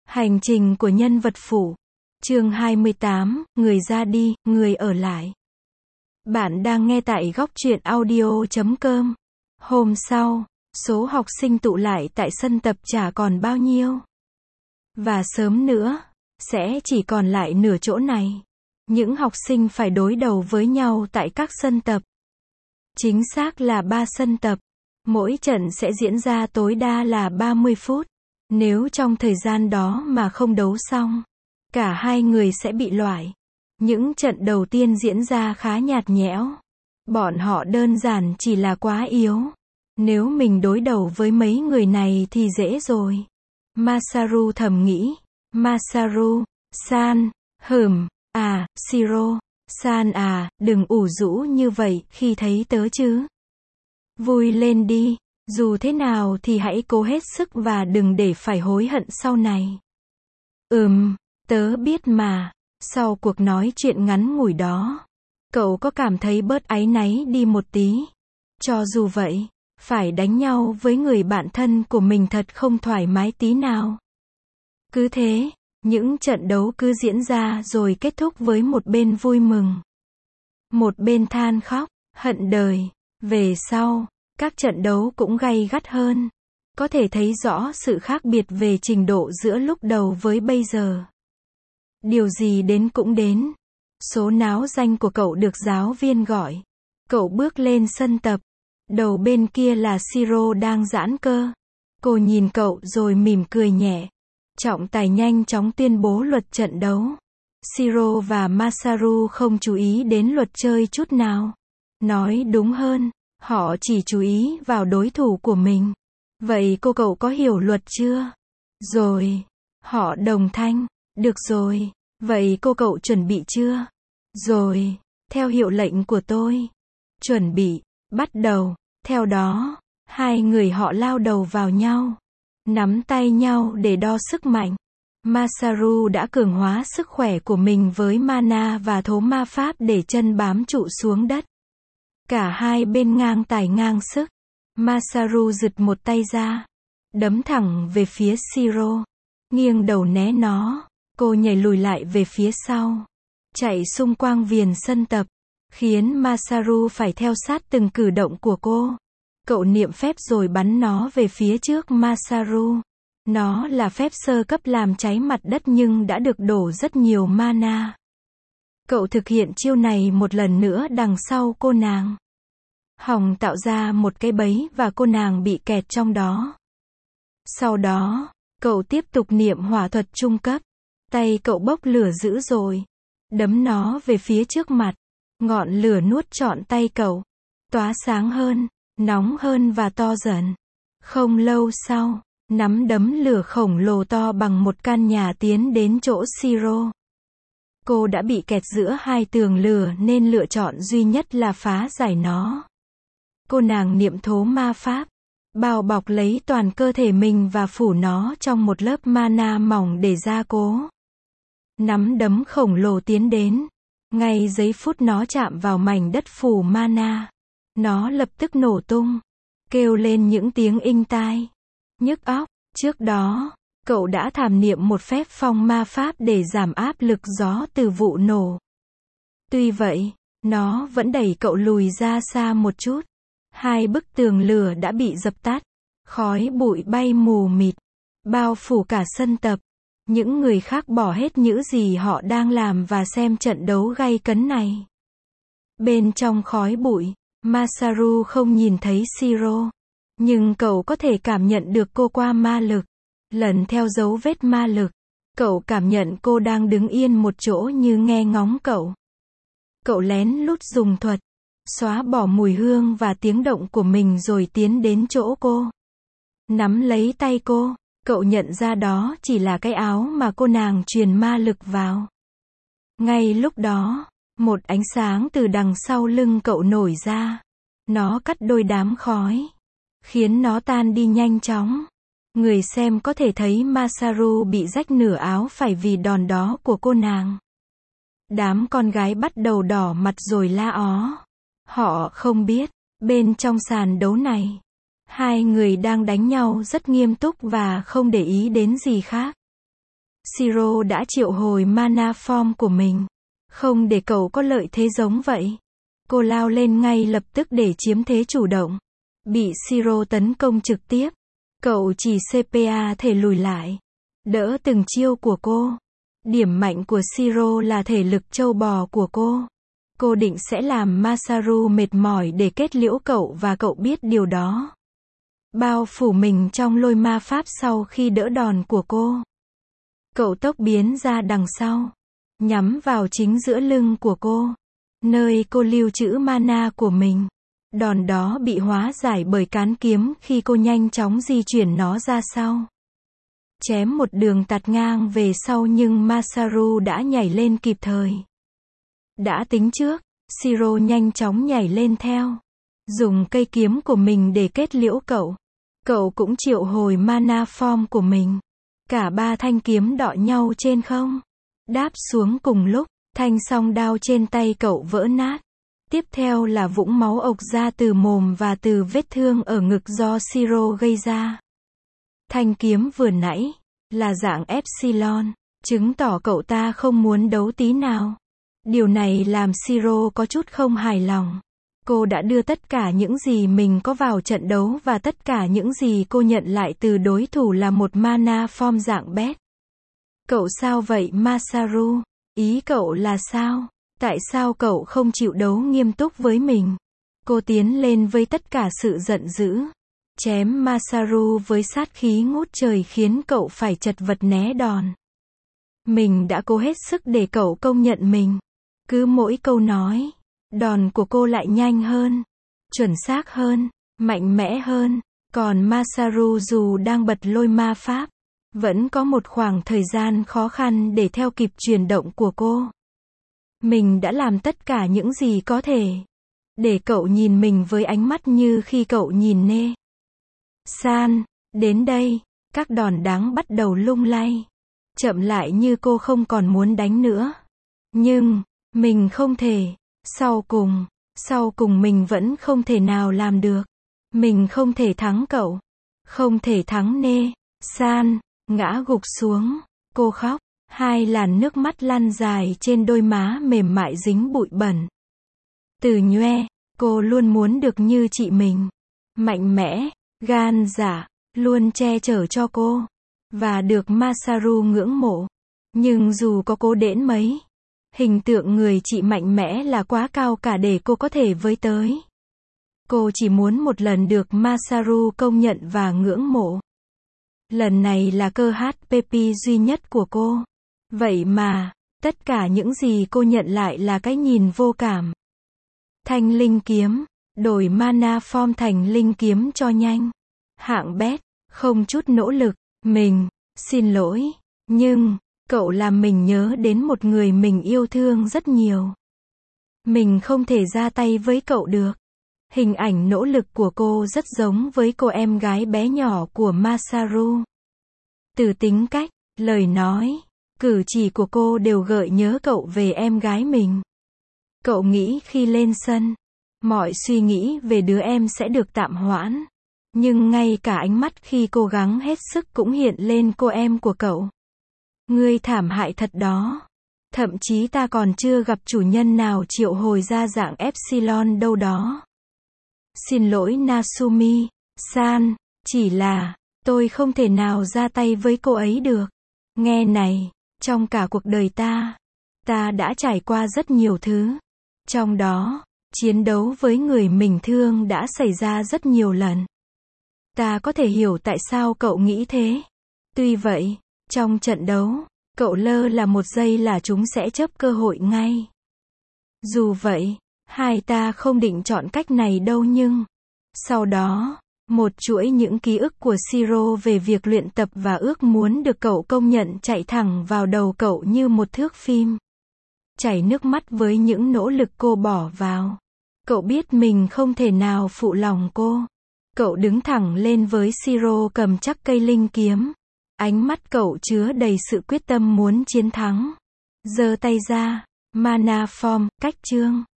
Hành trình của nhân vật phụ. Chương 28, người ra đi, người ở lại. Bạn đang nghe tại góc truyện audio.com. Hôm sau, số học sinh tụ lại tại sân tập chả còn bao nhiêu. Và sớm nữa, sẽ chỉ còn lại nửa chỗ này. Những học sinh phải đối đầu với nhau tại các sân tập. Chính xác là 3 sân tập. Mỗi trận sẽ diễn ra tối đa là 30 phút. Nếu trong thời gian đó mà không đấu xong, cả hai người sẽ bị loại. Những trận đầu tiên diễn ra khá nhạt nhẽo. Bọn họ đơn giản chỉ là quá yếu. Nếu mình đối đầu với mấy người này thì dễ rồi. Masaru thầm nghĩ. Masaru, san, Shiro, san à, đừng ủ rũ như vậy khi thấy tớ chứ. Vui lên đi. Dù thế nào thì hãy cố hết sức và đừng để phải hối hận sau này. Tớ biết mà. Sau cuộc nói chuyện ngắn ngủi đó, cậu có cảm thấy bớt áy náy đi một tí. Cho dù vậy, phải đánh nhau với người bạn thân của mình thật không thoải mái tí nào. Cứ thế, những trận đấu cứ diễn ra rồi kết thúc với một bên vui mừng, một bên than khóc, hận đời. Về sau, các trận đấu cũng gay gắt hơn. Có thể thấy rõ sự khác biệt về trình độ giữa lúc đầu với bây giờ. Điều gì đến cũng đến. Số náo danh của cậu được giáo viên gọi. Cậu bước lên sân tập. Đầu bên kia là Shiro đang giãn cơ. Cô nhìn cậu rồi mỉm cười nhẹ. Trọng tài nhanh chóng tuyên bố luật trận đấu. Shiro và Masaru không chú ý đến luật chơi chút nào. Nói đúng hơn, họ chỉ chú ý vào đối thủ của mình. Vậy cậu có hiểu luật chưa? Rồi. Họ đồng thanh. Được rồi. Vậy cậu chuẩn bị chưa? Rồi. Theo hiệu lệnh của tôi. Chuẩn bị. Bắt đầu. Theo đó, hai người họ lao đầu vào nhau. Nắm tay nhau để đo sức mạnh. Masaru đã cường hóa sức khỏe của mình với mana và thố ma pháp để chân bám trụ xuống đất. Cả hai bên ngang tài ngang sức. Masaru giật một tay ra, đấm thẳng về phía Shiro. Nghiêng đầu né nó, cô nhảy lùi lại về phía sau, chạy xung quanh viền sân tập, khiến Masaru phải theo sát từng cử động của cô. Cậu niệm phép rồi bắn nó về phía trước Masaru. Nó là phép sơ cấp làm cháy mặt đất nhưng đã được đổ rất nhiều mana. Cậu thực hiện chiêu này một lần nữa đằng sau cô nàng. Hòng tạo ra một cái bẫy và cô nàng bị kẹt trong đó. Sau đó, cậu tiếp tục niệm hỏa thuật trung cấp. Tay cậu bốc lửa dữ dội. Đấm nó về phía trước mặt. Ngọn lửa nuốt trọn tay cậu. Tóa sáng hơn, nóng hơn và to dần. Không lâu sau, nắm đấm lửa khổng lồ to bằng một căn nhà tiến đến chỗ Shiro. Cô đã bị kẹt giữa hai tường lửa nên lựa chọn duy nhất là phá giải nó. Cô nàng niệm thố ma pháp, bao bọc lấy toàn cơ thể mình và phủ nó trong một lớp mana mỏng để gia cố. Nắm đấm khổng lồ tiến đến. Ngay giây phút nó chạm vào mảnh đất phủ mana, nó lập tức nổ tung, kêu lên những tiếng inh tai, nhức óc. Trước đó, cậu đã thảm niệm một phép phong ma pháp để giảm áp lực gió từ vụ nổ. Tuy vậy, nó vẫn đẩy cậu lùi ra xa một chút. Hai bức tường lửa đã bị dập tắt. Khói bụi bay mù mịt, bao phủ cả sân tập. Những người khác bỏ hết những gì họ đang làm và xem trận đấu gay cấn này. Bên trong khói bụi, Masaru không nhìn thấy Shiro. Nhưng cậu có thể cảm nhận được cô qua ma lực. Lần theo dấu vết ma lực, cậu cảm nhận cô đang đứng yên một chỗ như nghe ngóng cậu. Cậu lén lút dùng thuật, xóa bỏ mùi hương và tiếng động của mình rồi tiến đến chỗ cô. Nắm lấy tay cô, cậu nhận ra đó chỉ là cái áo mà cô nàng truyền ma lực vào. Ngay lúc đó, một ánh sáng từ đằng sau lưng cậu nổi ra. Nó cắt đôi đám khói, khiến nó tan đi nhanh chóng. Người xem có thể thấy Masaru bị rách nửa áo phải vì đòn đó của cô nàng. Đám con gái bắt đầu đỏ mặt rồi la ó. Họ không biết, bên trong sàn đấu này, hai người đang đánh nhau rất nghiêm túc và không để ý đến gì khác. Siro đã triệu hồi mana form của mình. Không để cậu có lợi thế giống vậy. Cô lao lên ngay lập tức để chiếm thế chủ động. Bị Siro tấn công trực tiếp. Cậu chỉ CPA thể lùi lại. Đỡ từng chiêu của cô. Điểm mạnh của Siro là thể lực trâu bò của cô. Cô định sẽ làm Masaru mệt mỏi để kết liễu cậu và cậu biết điều đó. Bao phủ mình trong lôi ma pháp sau khi đỡ đòn của cô. Cậu tốc biến ra đằng sau. Nhắm vào chính giữa lưng của cô. Nơi cô lưu trữ mana của mình. Đòn đó bị hóa giải bởi cán kiếm khi cô nhanh chóng di chuyển nó ra sau. Chém một đường tạt ngang về sau nhưng Masaru đã nhảy lên kịp thời. Đã tính trước, Siro nhanh chóng nhảy lên theo. Dùng cây kiếm của mình để kết liễu cậu. Cậu cũng triệu hồi mana form của mình. Cả ba thanh kiếm đọ nhau trên không. Đáp xuống cùng lúc, thanh song đao trên tay cậu vỡ nát. Tiếp theo là vũng máu ộc ra từ mồm và từ vết thương ở ngực do Siro gây ra. Thanh kiếm vừa nãy là dạng Epsilon, chứng tỏ cậu ta không muốn đấu tí nào. Điều này làm Siro có chút không hài lòng. Cô đã đưa tất cả những gì mình có vào trận đấu và tất cả những gì cô nhận lại từ đối thủ là một mana form dạng bet. Cậu sao vậy Masaru? Ý cậu là sao? Tại sao cậu không chịu đấu nghiêm túc với mình? Cô tiến lên với tất cả sự giận dữ. Chém Masaru với sát khí ngút trời khiến cậu phải chật vật né đòn. Mình đã cố hết sức để cậu công nhận mình. Cứ mỗi câu nói, đòn của cô lại nhanh hơn, chuẩn xác hơn, mạnh mẽ hơn. Còn Masaru dù đang bật lôi ma pháp, vẫn có một khoảng thời gian khó khăn để theo kịp chuyển động của cô. Mình đã làm tất cả những gì có thể để cậu nhìn mình với ánh mắt như khi cậu nhìn Nê San. Đến đây, các đòn đáng bắt đầu lung lay. Chậm lại như cô không còn muốn đánh nữa. Nhưng, mình không thể. Sau cùng mình vẫn không thể nào làm được. Mình không thể thắng cậu. Không thể thắng Nê San. Ngã gục xuống. Cô khóc. 2 làn nước mắt lăn dài trên đôi má mềm mại dính bụi bẩn. Từ nhoe, cô luôn muốn được như chị mình. Mạnh mẽ, gan dạ, luôn che chở cho cô. Và được Masaru ngưỡng mộ. Nhưng dù có cố đến mấy, hình tượng người chị mạnh mẽ là quá cao cả để cô có thể với tới. Cô chỉ muốn một lần được Masaru công nhận và ngưỡng mộ. Lần này là cơ HPP duy nhất của cô. Vậy mà, tất cả những gì cô nhận lại là cái nhìn vô cảm. Thanh linh kiếm, đổi mana form thành linh kiếm cho nhanh. Hạng bet, không chút nỗ lực. Mình, xin lỗi, nhưng, cậu làm mình nhớ đến một người mình yêu thương rất nhiều. Mình không thể ra tay với cậu được. Hình ảnh nỗ lực của cô rất giống với cô em gái bé nhỏ của Masaru. Từ tính cách, lời nói, cử chỉ của cô đều gợi nhớ cậu về em gái mình. Cậu nghĩ khi lên sân, mọi suy nghĩ về đứa em sẽ được tạm hoãn. Nhưng ngay cả ánh mắt khi cố gắng hết sức cũng hiện lên cô em của cậu. Ngươi thảm hại thật đó. Thậm chí ta còn chưa gặp chủ nhân nào triệu hồi ra dạng Epsilon đâu đó. Xin lỗi Nasumi, San, chỉ là, tôi không thể nào ra tay với cô ấy được. Nghe này, trong cả cuộc đời ta đã trải qua rất nhiều thứ. Trong đó, chiến đấu với người mình thương đã xảy ra rất nhiều lần. Ta có thể hiểu tại sao cậu nghĩ thế. Tuy vậy, trong trận đấu, cậu lơ là một giây là chúng sẽ chớp cơ hội ngay. Dù vậy, hai ta không định chọn cách này đâu nhưng, sau đó, một chuỗi những ký ức của Siro về việc luyện tập và ước muốn được cậu công nhận chạy thẳng vào đầu cậu như một thước phim. Chảy nước mắt với những nỗ lực cô bỏ vào. Cậu biết mình không thể nào phụ lòng cô. Cậu đứng thẳng lên với Siro cầm chắc cây linh kiếm. Ánh mắt cậu chứa đầy sự quyết tâm muốn chiến thắng. Giơ tay ra, mana form, cách chương.